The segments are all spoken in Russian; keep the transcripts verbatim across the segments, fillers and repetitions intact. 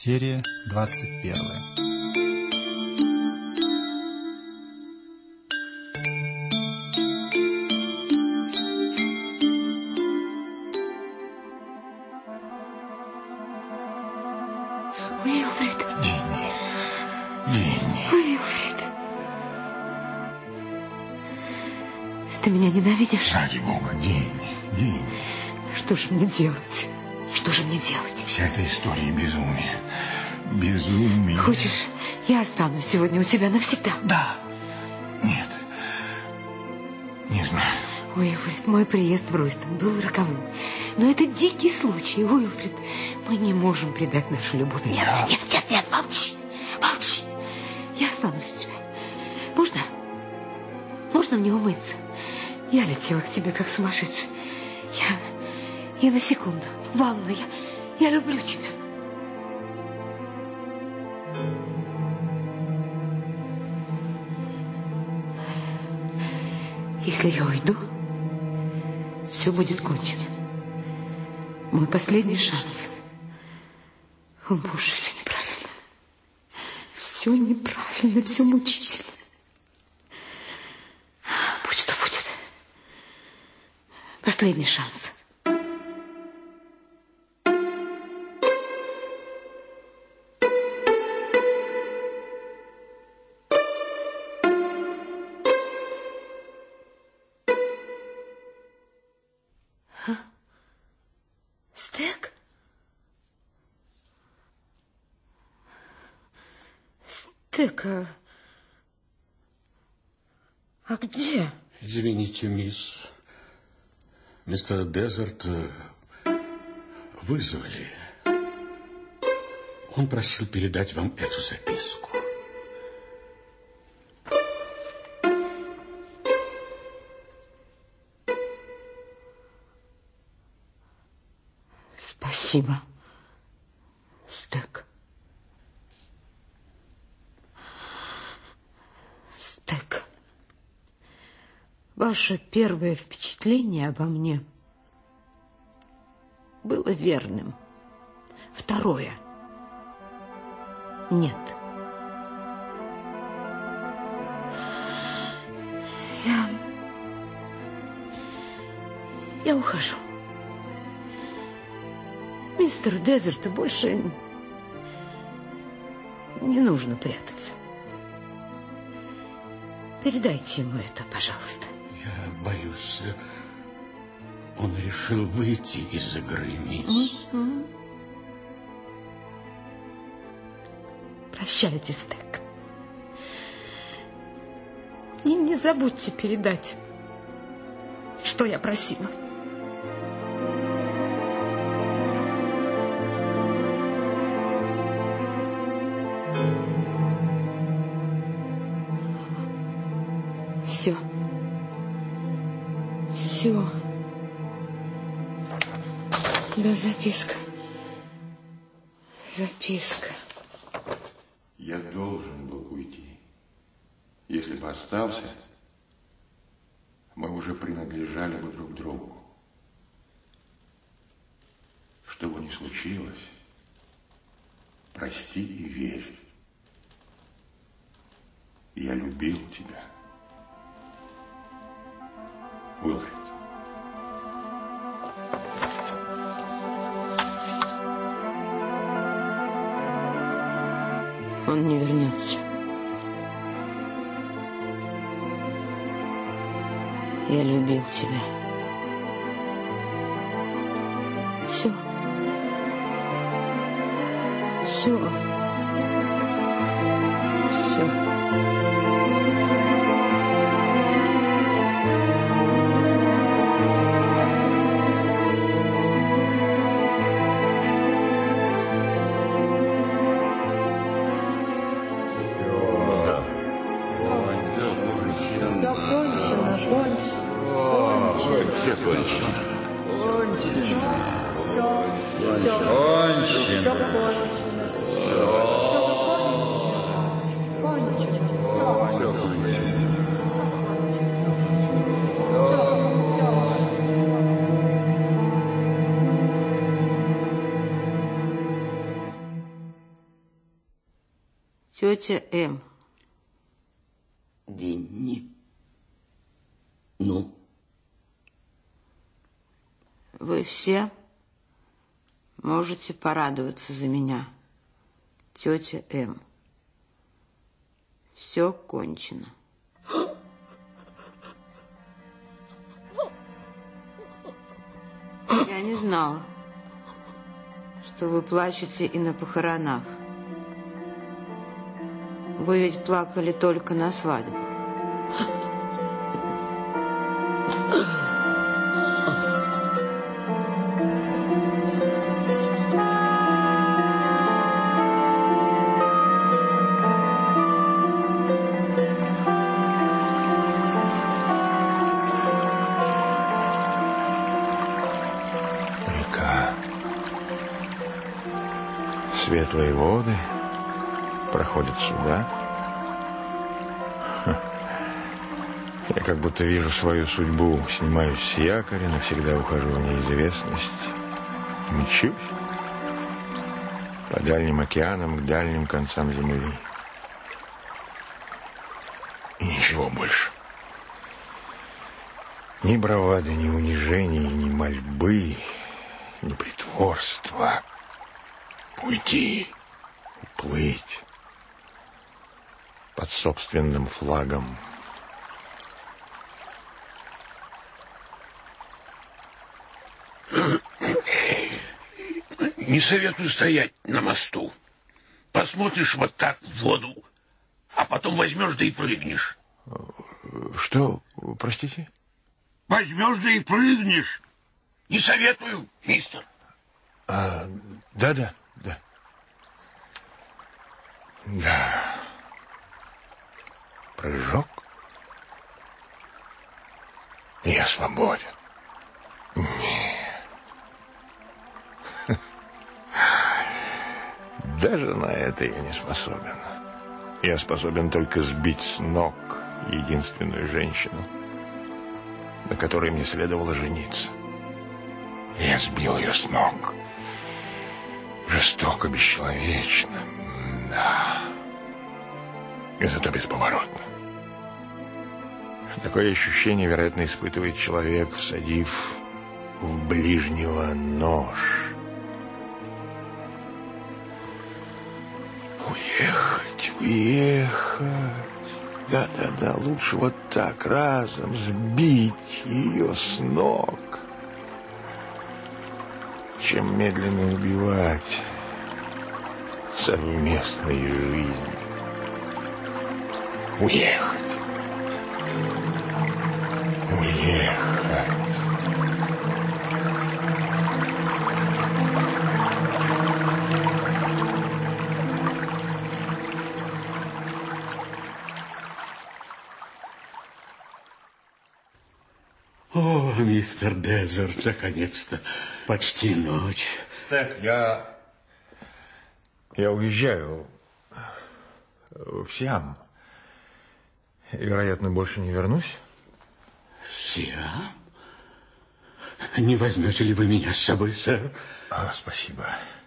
Серия двадцать первая. Уилфред. Динни. Динни. Уилфред. Ты меня ненавидишь? Ради бога, Динни. Динни. Что же мне делать? Что же мне делать? Вся эта история безумия. Безумие. Хочешь, я останусь сегодня у тебя навсегда? Да. Нет. Не знаю. Уилфред, мой приезд в Ройстон был роковым. Но это дикий случай, Уилфред. Мы не можем предать нашу любовь. Нет, Я... нет, нет, нет, молчи. Молчи. Я останусь у тебя. Можно? Можно мне умыться? Я летела к тебе, как сумасшедшая. Я... Я на секунду. В ванну. Я... Я люблю тебя. Если я уйду, все будет кончено. Мой последний шанс. О, Боже, все неправильно. Все неправильно, все мучительно. Будь что будет. Последний шанс. Стек? Стек, а... а где? Извините, мисс. Мистер Дезерт вызвали. Он просил передать вам эту записку. Спасибо, Стек. Стек, ваше первое впечатление обо мне было верным. Второе — нет. Я... Я ухожу. Мистер Дезерт, больше не нужно прятаться. Передайте ему это, пожалуйста. Я боюсь, он решил выйти из игры, мисс. Mm-hmm. Прощайте, Стек. И не забудьте передать, что я просила. Все. Все. Да, записка. Записка. Я должен был уйти. Если бы остался, мы уже принадлежали бы друг другу. Что бы ни случилось, прости и верь. Я любил тебя. Уилфред. Он не вернется. Я любил тебя. Все. Все. Все. Все кончено. Кончено. Все. Все. Кончено. Все кончено. Все кончено. Все кончено. Тетя М. Динни. Ну? Вы все можете порадоваться за меня, тетя М. Все кончено. Я не знала, что вы плачете и на похоронах. Вы ведь плакали только на свадьбе. Река. Светлые воды проходят сюда. Я как будто вижу свою судьбу. Снимаюсь с якоря, навсегда ухожу в неизвестность. Мчусь по дальним океанам к дальним концам земли. И ничего больше. Ни бравады, ни унижений, ни мольбы, ни притворства. Уйти, уплыть под собственным флагом. Не советую стоять на мосту. Посмотришь вот так в воду, а потом возьмешь да и прыгнешь. Что, простите? Возьмешь да и прыгнешь. Не советую, мистер. А, да-да, да. Да. Прыжок. Я свободен. Нет. Даже на это я не способен. Я способен только сбить с ног единственную женщину, на которой мне следовало жениться. Я сбил ее с ног. Жестоко, бесчеловечно. Да. И зато бесповоротно. Такое ощущение, вероятно, испытывает человек, всадив в ближнего нож. Уехать, уехать. Да-да-да, лучше вот так разом сбить ее с ног, чем медленно убивать совместной жизни. Уехать. Уехать. О, мистер Дезерт, наконец-то, почти ночь. Так, я... Я уезжаю в Сиам. Вероятно, больше не вернусь. Сиам? Не возьмете ли вы меня с собой, сэр? А, спасибо.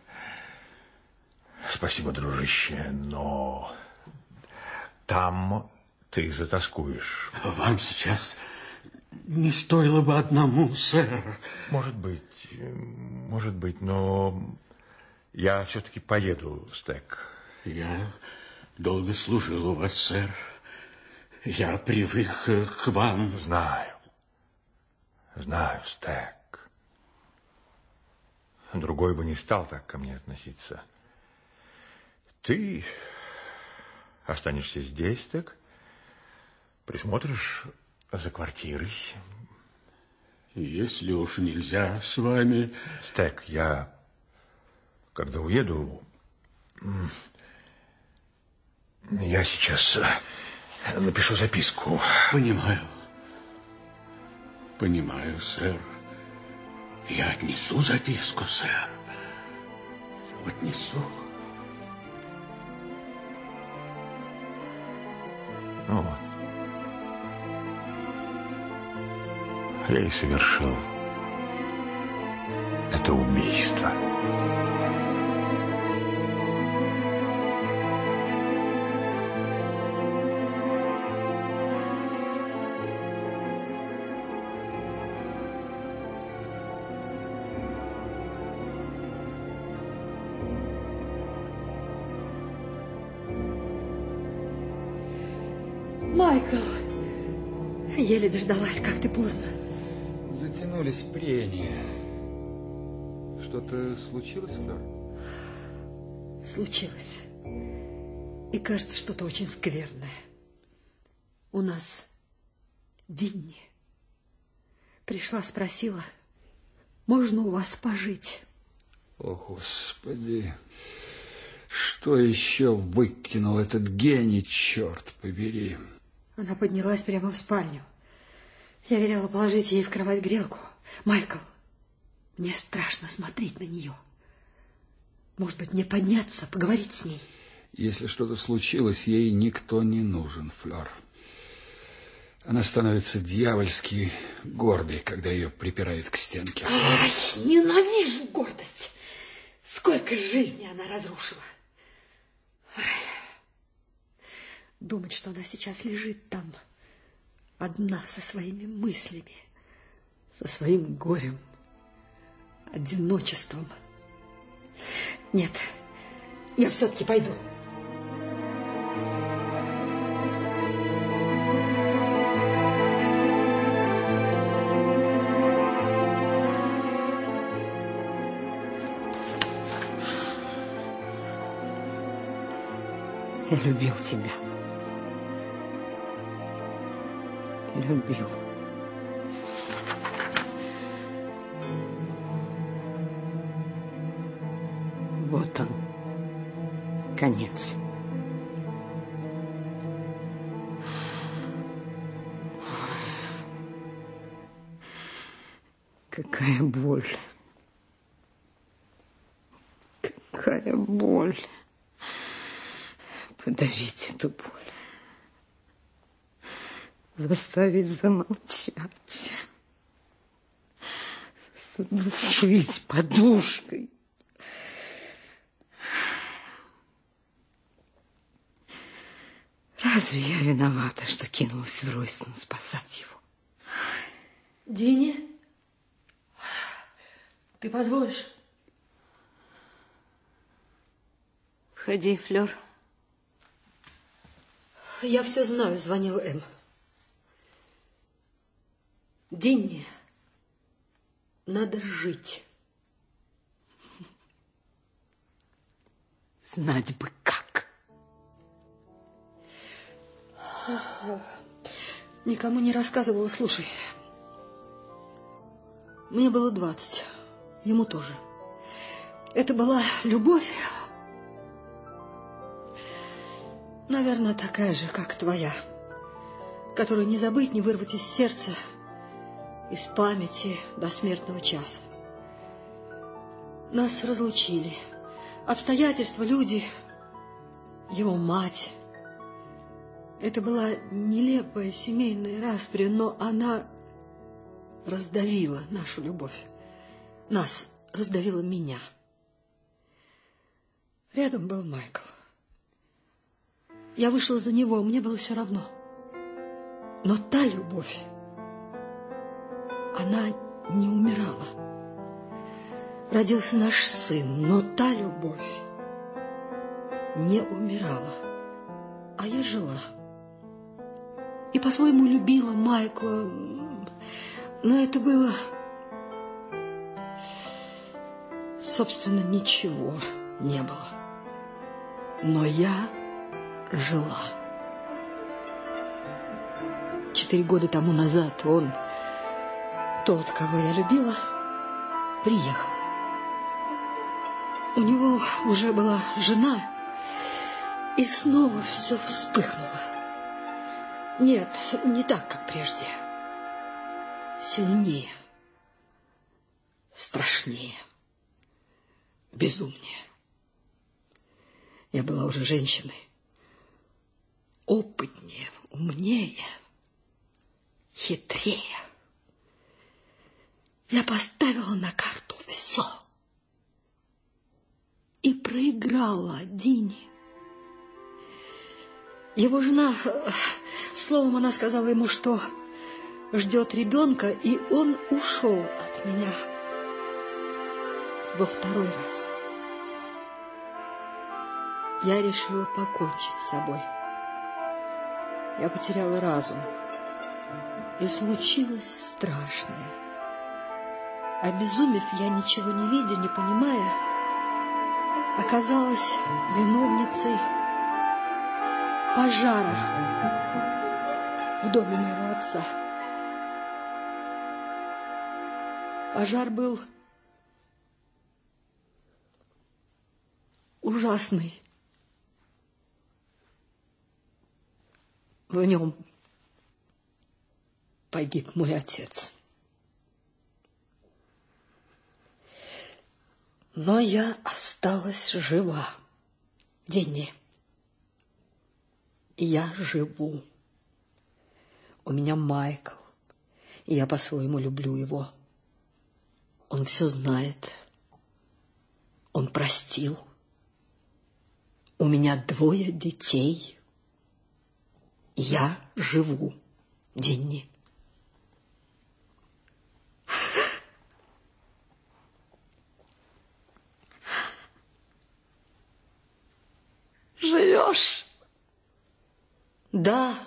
Спасибо, дружище, но там ты затоскуешь. Вам сейчас не стоило бы одному, сэр. Может быть, может быть, но я все-таки поеду, Стек. Я долго служил у вас, сэр. Я привык к вам. Знаю. Знаю, Стек. Другой бы не стал так ко мне относиться. Ты останешься здесь, Стек. Присмотришь за квартирой. Если уж нельзя с вами... Стек, я, когда уеду, я сейчас напишу записку. Понимаю. Понимаю, сэр. Я отнесу записку, сэр. Отнесу. Ну вот. Я и совершил это убийство. Майкл, еле дождалась, как ты поздно. Затянулись прения. Что-то случилось, Флёр? Случилось. И кажется, что-то очень скверное. У нас Динни пришла, спросила, можно у вас пожить? О, Господи, что еще выкинул этот гений, черт побери? Она поднялась прямо в спальню. Я велела положить ей в кровать грелку. Майкл, мне страшно смотреть на нее. Может быть, мне подняться, поговорить с ней? Если что-то случилось, ей никто не нужен, Флёр. Она становится дьявольски гордой, когда ее припирают к стенке. Ай, ненавижу гордость. Сколько жизни она разрушила. Ай. Думать, что она сейчас лежит там, одна со своими мыслями, со своим горем, одиночеством. Нет, я все-таки пойду. Я любил тебя. Любил. Вот он, конец. Какая боль. Какая боль. Подавить эту боль. Заставить замолчать. Задушить подушкой. Разве я виновата, что кинулась в Ройстон спасать его? Динни, ты позволишь? Входи, Флёр. Я все знаю, звонил Эм. Динни, надо жить. Знать бы как. Никому не рассказывала, слушай. Мне было двадцать, ему тоже. Это была любовь. Наверное, такая же, как твоя, которую не забыть, не вырвать из сердца, из памяти до смертного часа. Нас разлучили. Обстоятельства, люди, его мать. Это была нелепая семейная распря, но она раздавила нашу любовь. Нас раздавила меня. Рядом был Майкл. Я вышла за него, мне было все равно. Но та любовь, она не умирала. Родился наш сын, но та любовь не умирала. А я жила. И по-своему любила Майкла. Но это было... Собственно, ничего не было. Но я жила. Четыре года тому назад он, тот, кого я любила, приехал. У него уже была жена, и снова все вспыхнуло. Нет, не так, как прежде. Сильнее, страшнее, безумнее. Я была уже женщиной, опытнее, умнее, хитрее. Я поставила на карту все и проиграла Динни. Его жена, словом, она сказала ему, что ждет ребенка, и он ушел от меня во второй раз. Я решила покончить с собой. я потеряла разум. И случилось страшное. Обезумев, я, ничего не видя, не понимая, оказалась виновницей пожара в доме моего отца. Пожар был ужасный. В нем погиб мой отец. Но я осталась жива. Денни. Я живу. У меня Майкл, и я по-своему люблю его. Он все знает. Он простил. У меня двое детей. Я живу, Денни. Живешь? Да,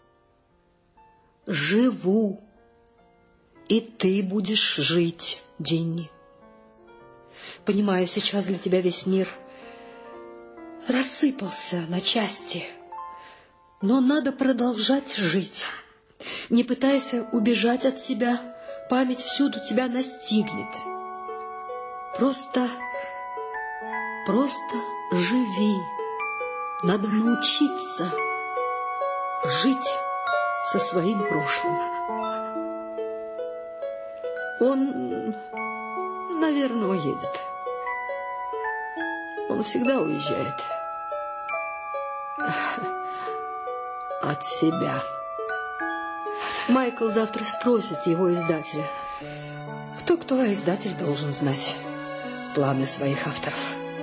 живу. И ты будешь жить, Денни. Понимаю, сейчас для тебя весь мир рассыпался на части. Но надо продолжать жить. Не пытайся убежать от себя. Память всюду тебя настигнет. Просто, просто живи. Надо научиться жить со своим прошлым. Он, наверное, уедет. Он всегда уезжает. От себя. Майкл завтра спросит его издателя. Кто-кто, а издатель должен знать планы своих авторов.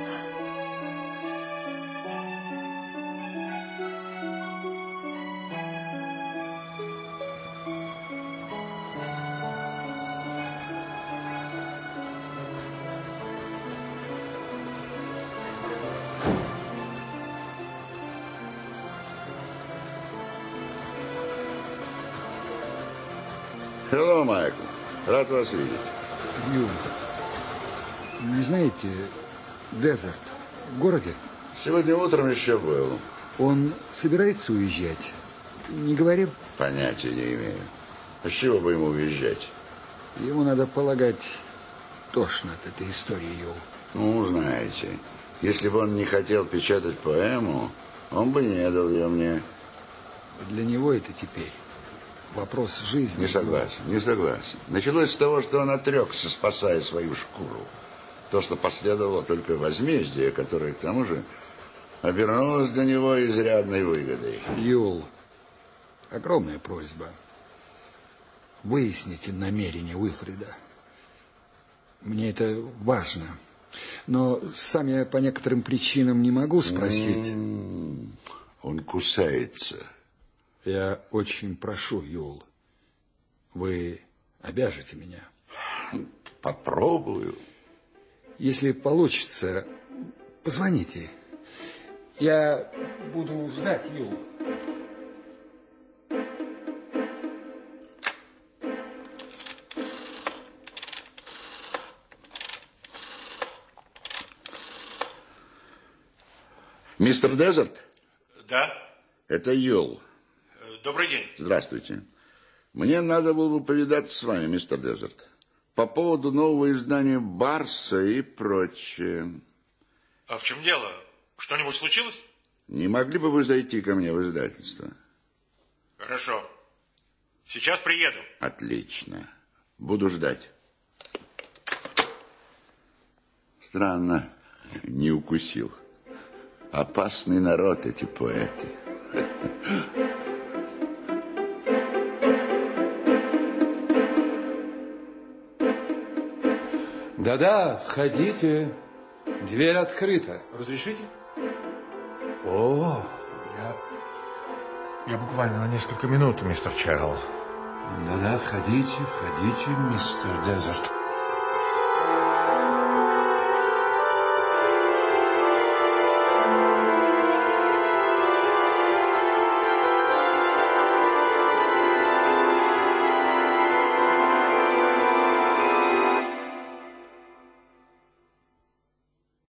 Hello, Майкл. Рад вас видеть. Ю, не знаете, Дезерт в городе? Сегодня утром еще был. Он собирается уезжать? Не говорил? Понятия не имею. А с чего бы ему уезжать? Ему, надо полагать, тошно от этой истории, Ю. Ну, знаете, если бы он не хотел печатать поэму, он бы не дал ее мне. Для него это теперь вопрос жизни. Не согласен, не согласен. Началось с того, что он отрекся, спасая свою шкуру. То, что последовало, только возмездие, которое, к тому же, обернулось для него изрядной выгодой. Юл, огромная просьба. Выясните намерения Уилфрида. Мне это важно. Но сам я по некоторым причинам не могу спросить. М-м-м. Он кусается. Я очень прошу, Юл, вы обяжете меня. Попробую. Если получится, позвоните. Я буду ждать, Юл. Мистер Дезерт? Да. Это Юл. Добрый день. Здравствуйте. Мне надо было бы повидаться с вами, мистер Дезерт, по поводу нового издания «Барса» и прочее. А в чем дело? Что-нибудь случилось? Не могли бы вы зайти ко мне в издательство? Хорошо. Сейчас приеду. Отлично. Буду ждать. Странно, не укусил. Опасный народ эти поэты. Да-да, входите. Дверь открыта. Разрешите? О, Я... Я буквально на несколько минут, мистер Чарл. да-да, входите, входите, мистер Дезерт.